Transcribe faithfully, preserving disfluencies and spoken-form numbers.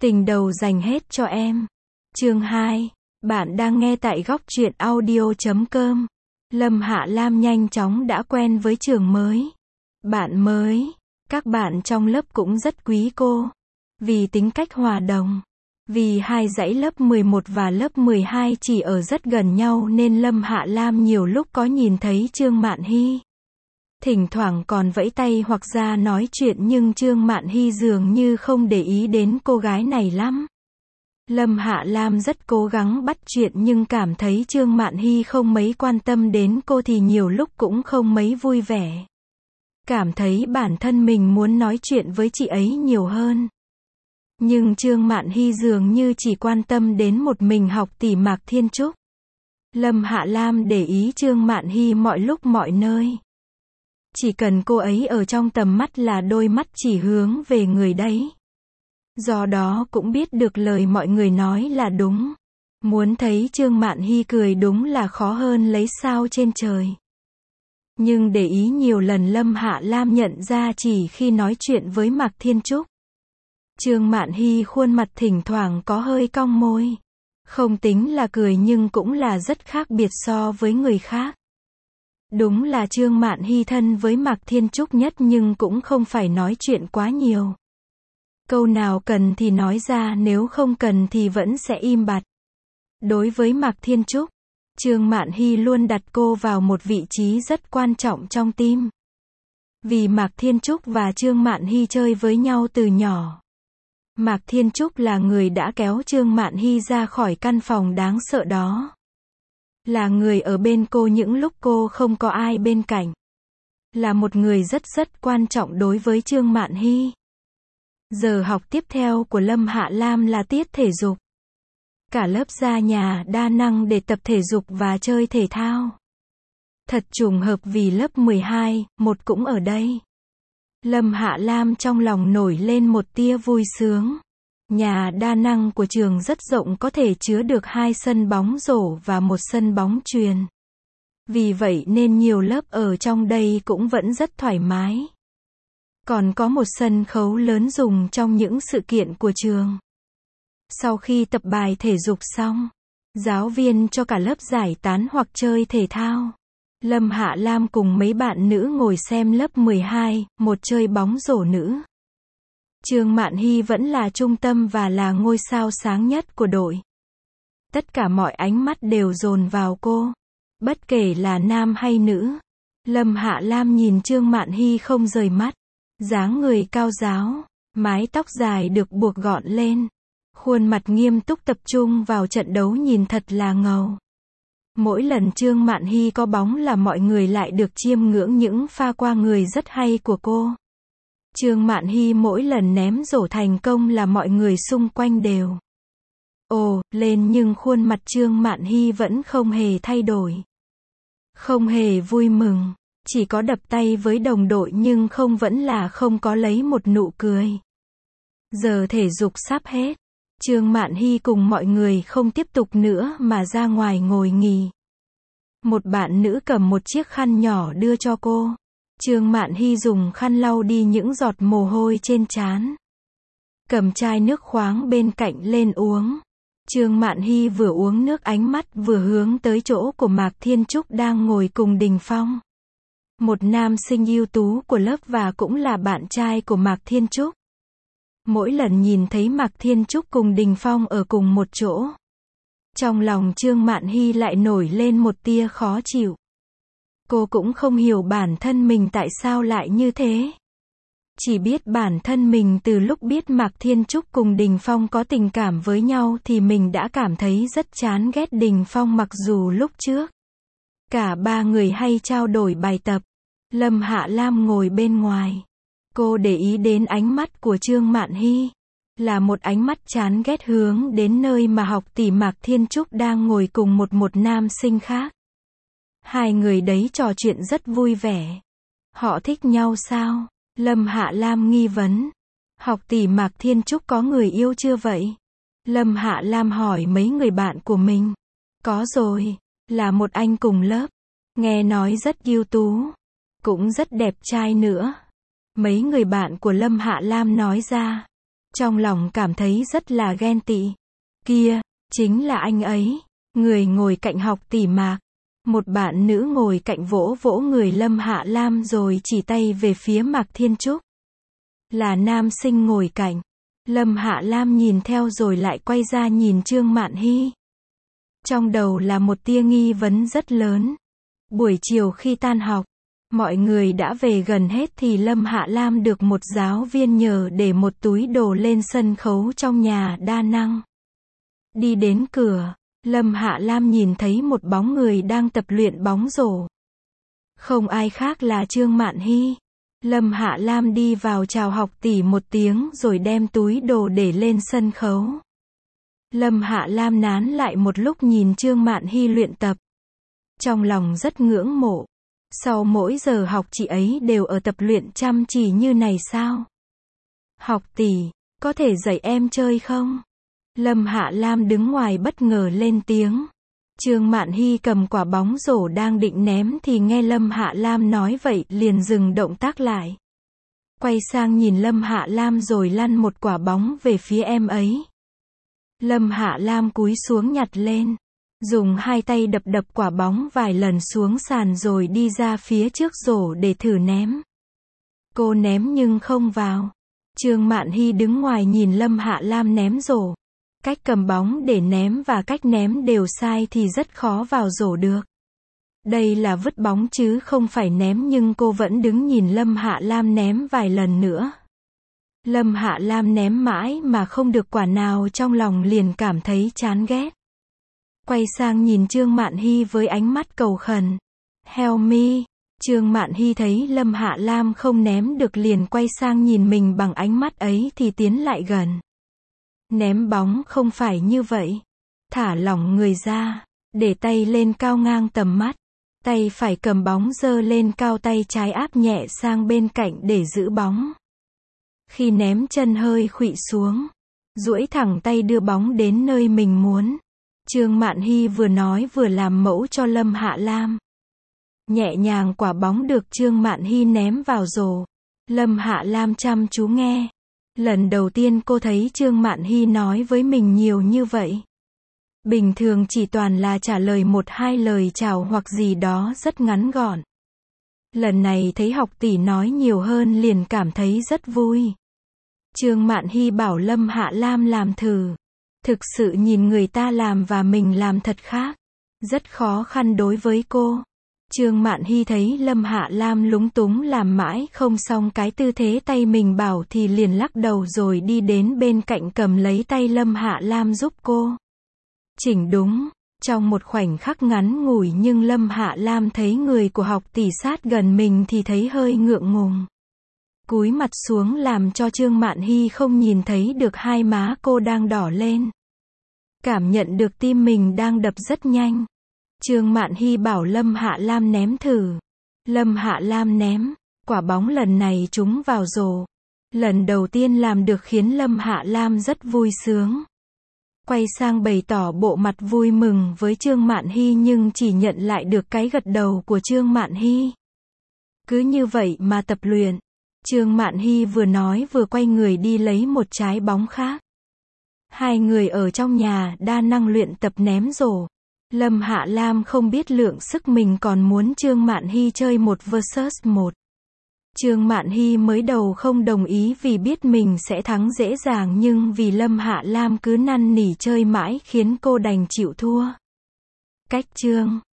Tình đầu dành hết cho em. Chương hai. Bạn đang nghe tại góc truyện audio chấm com. Lâm Hạ Lam nhanh chóng đã quen với trường mới. Bạn mới. Các bạn trong lớp cũng rất quý cô. Vì tính cách hòa đồng. Vì hai dãy lớp mười một và lớp mười hai chỉ ở rất gần nhau nên Lâm Hạ Lam nhiều lúc có nhìn thấy Trương Mạn Hy. Thỉnh thoảng còn vẫy tay hoặc ra nói chuyện nhưng Trương Mạn Hy dường như không để ý đến cô gái này lắm. Lâm Hạ Lam rất cố gắng bắt chuyện nhưng cảm thấy Trương Mạn Hy không mấy quan tâm đến cô thì nhiều lúc cũng không mấy vui vẻ. Cảm thấy bản thân mình muốn nói chuyện với chị ấy nhiều hơn. Nhưng Trương Mạn Hy dường như chỉ quan tâm đến một mình học tỷ Mạc Thiên Trúc. Lâm Hạ Lam để ý Trương Mạn Hy mọi lúc mọi nơi. Chỉ cần cô ấy ở trong tầm mắt là đôi mắt chỉ hướng về người đấy. Do đó cũng biết được lời mọi người nói là đúng. Muốn thấy Trương Mạn Hy cười đúng là khó hơn lấy sao trên trời. Nhưng để ý nhiều lần Lâm Hạ Lam nhận ra chỉ khi nói chuyện với Mạc Thiên Trúc. Trương Mạn Hy khuôn mặt thỉnh thoảng có hơi cong môi. Không tính là cười nhưng cũng là rất khác biệt so với người khác. Đúng là Trương Mạn Hy thân với Mạc Thiên Trúc nhất nhưng cũng không phải nói chuyện quá nhiều. Câu nào cần thì nói ra, nếu không cần thì vẫn sẽ im bặt. Đối với Mạc Thiên Trúc, Trương Mạn Hy luôn đặt cô vào một vị trí rất quan trọng trong tim. Vì Mạc Thiên Trúc và Trương Mạn Hy chơi với nhau từ nhỏ. Mạc Thiên Trúc là người đã kéo Trương Mạn Hy ra khỏi căn phòng đáng sợ đó. Là người ở bên cô những lúc cô không có ai bên cạnh. Là một người rất rất quan trọng đối với Trương Mạn Hy. Giờ học tiếp theo của Lâm Hạ Lam là tiết thể dục. Cả lớp ra nhà đa năng để tập thể dục và chơi thể thao. Thật trùng hợp vì lớp mười hai, một cũng ở đây. Lâm Hạ Lam trong lòng nổi lên một tia vui sướng. Nhà đa năng của trường rất rộng, có thể chứa được hai sân bóng rổ và một sân bóng chuyền. Vì vậy nên nhiều lớp ở trong đây cũng vẫn rất thoải mái. Còn có một sân khấu lớn dùng trong những sự kiện của trường. Sau khi tập bài thể dục xong, giáo viên cho cả lớp giải tán hoặc chơi thể thao. Lâm Hạ Lam cùng mấy bạn nữ ngồi xem lớp mười hai, một chơi bóng rổ nữ. Trương Mạn Hy vẫn là trung tâm và là ngôi sao sáng nhất của đội. Tất cả mọi ánh mắt đều dồn vào cô. Bất kể là nam hay nữ. Lâm Hạ Lam nhìn Trương Mạn Hy không rời mắt. Dáng người cao ráo, mái tóc dài được buộc gọn lên. Khuôn mặt nghiêm túc tập trung vào trận đấu nhìn thật là ngầu. Mỗi lần Trương Mạn Hy có bóng là mọi người lại được chiêm ngưỡng những pha qua người rất hay của cô. Trương Mạn Hy mỗi lần ném rổ thành công là mọi người xung quanh đều ồ lên nhưng khuôn mặt Trương Mạn Hy vẫn không hề thay đổi. Không hề vui mừng, chỉ có đập tay với đồng đội nhưng không vẫn là không có lấy một nụ cười. Giờ thể dục sắp hết. Trương Mạn Hy cùng mọi người không tiếp tục nữa mà ra ngoài ngồi nghỉ. Một bạn nữ cầm một chiếc khăn nhỏ đưa cho cô. Trương Mạn Hy dùng khăn lau đi những giọt mồ hôi trên trán. Cầm chai nước khoáng bên cạnh lên uống. Trương Mạn Hy vừa uống nước ánh mắt vừa hướng tới chỗ của Mạc Thiên Trúc đang ngồi cùng Đình Phong. Một nam sinh ưu tú của lớp và cũng là bạn trai của Mạc Thiên Trúc. Mỗi lần nhìn thấy Mạc Thiên Trúc cùng Đình Phong ở cùng một chỗ, trong lòng Trương Mạn Hy lại nổi lên một tia khó chịu. Cô cũng không hiểu bản thân mình tại sao lại như thế. Chỉ biết bản thân mình từ lúc biết Mạc Thiên Trúc cùng Đình Phong có tình cảm với nhau thì mình đã cảm thấy rất chán ghét Đình Phong, mặc dù lúc trước cả ba người hay trao đổi bài tập. Lâm Hạ Lam ngồi bên ngoài. Cô để ý đến ánh mắt của Trương Mạn Hy. Là một ánh mắt chán ghét hướng đến nơi mà học tỷ Mạc Thiên Trúc đang ngồi cùng một một nam sinh khác. Hai người đấy trò chuyện rất vui vẻ. Họ thích nhau sao? Lâm Hạ Lam nghi vấn. Học tỷ Mạc Thiên Trúc có người yêu chưa vậy? Lâm Hạ Lam hỏi mấy người bạn của mình. Có rồi, là một anh cùng lớp. Nghe nói rất ưu tú. Cũng rất đẹp trai nữa. Mấy người bạn của Lâm Hạ Lam nói ra. Trong lòng cảm thấy rất là ghen tị. Kia, chính là anh ấy. Người ngồi cạnh học tỷ Mạc. Một bạn nữ ngồi cạnh vỗ vỗ người Lâm Hạ Lam rồi chỉ tay về phía Mạc Thiên Trúc. Là nam sinh ngồi cạnh. Lâm Hạ Lam nhìn theo rồi lại quay ra nhìn Trương Mạn Hy. Trong đầu là một tia nghi vấn rất lớn. Buổi chiều khi tan học, mọi người đã về gần hết thì Lâm Hạ Lam được một giáo viên nhờ để một túi đồ lên sân khấu trong nhà đa năng. Đi đến cửa, Lâm Hạ Lam nhìn thấy một bóng người đang tập luyện bóng rổ. Không ai khác là Trương Mạn Hy. Lâm Hạ Lam đi vào chào học tỷ một tiếng rồi đem túi đồ để lên sân khấu. Lâm Hạ Lam nán lại một lúc nhìn Trương Mạn Hy luyện tập. Trong lòng rất ngưỡng mộ. Sau mỗi giờ học chị ấy đều ở tập luyện chăm chỉ như này sao? Học tỷ, có thể dạy em chơi không? Lâm Hạ Lam đứng ngoài bất ngờ lên tiếng. Trương Mạn Hy cầm quả bóng rổ đang định ném thì nghe Lâm Hạ Lam nói vậy liền dừng động tác lại. Quay sang nhìn Lâm Hạ Lam rồi lăn một quả bóng về phía em ấy. Lâm Hạ Lam cúi xuống nhặt lên. Dùng hai tay đập đập quả bóng vài lần xuống sàn rồi đi ra phía trước rổ để thử ném. Cô ném nhưng không vào. Trương Mạn Hy đứng ngoài nhìn Lâm Hạ Lam ném rổ. Cách cầm bóng để ném và cách ném đều sai thì rất khó vào rổ được. Đây là vứt bóng chứ không phải ném, nhưng cô vẫn đứng nhìn Lâm Hạ Lam ném vài lần nữa. Lâm Hạ Lam ném mãi mà không được quả nào, trong lòng liền cảm thấy chán ghét. Quay sang nhìn Trương Mạn Hy với ánh mắt cầu khẩn. Help me. Trương Mạn Hy thấy Lâm Hạ Lam không ném được liền quay sang nhìn mình bằng ánh mắt ấy thì tiến lại gần. Ném bóng không phải như vậy. Thả lỏng người ra. Để tay lên cao ngang tầm mắt. Tay phải cầm bóng giơ lên cao, tay trái áp nhẹ sang bên cạnh để giữ bóng. Khi ném chân hơi khuỵu xuống. Duỗi thẳng tay đưa bóng đến nơi mình muốn. Trương Mạn Hy vừa nói vừa làm mẫu cho Lâm Hạ Lam. Nhẹ nhàng quả bóng được Trương Mạn Hy ném vào rổ. Lâm Hạ Lam chăm chú nghe. Lần đầu tiên cô thấy Trương Mạn Hy nói với mình nhiều như vậy. Bình thường chỉ toàn là trả lời một hai lời chào hoặc gì đó rất ngắn gọn. Lần này thấy học tỷ nói nhiều hơn liền cảm thấy rất vui. Trương Mạn Hy bảo Lâm Hạ Lam làm thử. Thực sự nhìn người ta làm và mình làm thật khác. Rất khó khăn đối với cô. Trương Mạn Hy thấy Lâm Hạ Lam lúng túng làm mãi không xong cái tư thế tay mình bảo thì liền lắc đầu rồi đi đến bên cạnh cầm lấy tay Lâm Hạ Lam giúp cô chỉnh đúng. Trong một khoảnh khắc ngắn ngủi nhưng Lâm Hạ Lam thấy người của học tỷ sát gần mình thì thấy hơi ngượng ngùng. Cúi mặt xuống làm cho Trương Mạn Hy không nhìn thấy được hai má cô đang đỏ lên. Cảm nhận được tim mình đang đập rất nhanh. Trương Mạn Hy bảo Lâm Hạ Lam ném thử. Lâm Hạ Lam ném. Quả bóng lần này trúng vào rổ. Lần đầu tiên làm được khiến Lâm Hạ Lam rất vui sướng. Quay sang bày tỏ bộ mặt vui mừng với Trương Mạn Hy nhưng chỉ nhận lại được cái gật đầu của Trương Mạn Hy. Cứ như vậy mà tập luyện. Trương Mạn Hy vừa nói vừa quay người đi lấy một trái bóng khác. Hai người ở trong nhà đa năng luyện tập ném rổ. Lâm Hạ Lam không biết lượng sức mình còn muốn Trương Mạn Hy chơi một versus một. Trương Mạn Hy mới đầu không đồng ý vì biết mình sẽ thắng dễ dàng, nhưng vì Lâm Hạ Lam cứ năn nỉ chơi mãi khiến cô đành chịu thua. Cách chương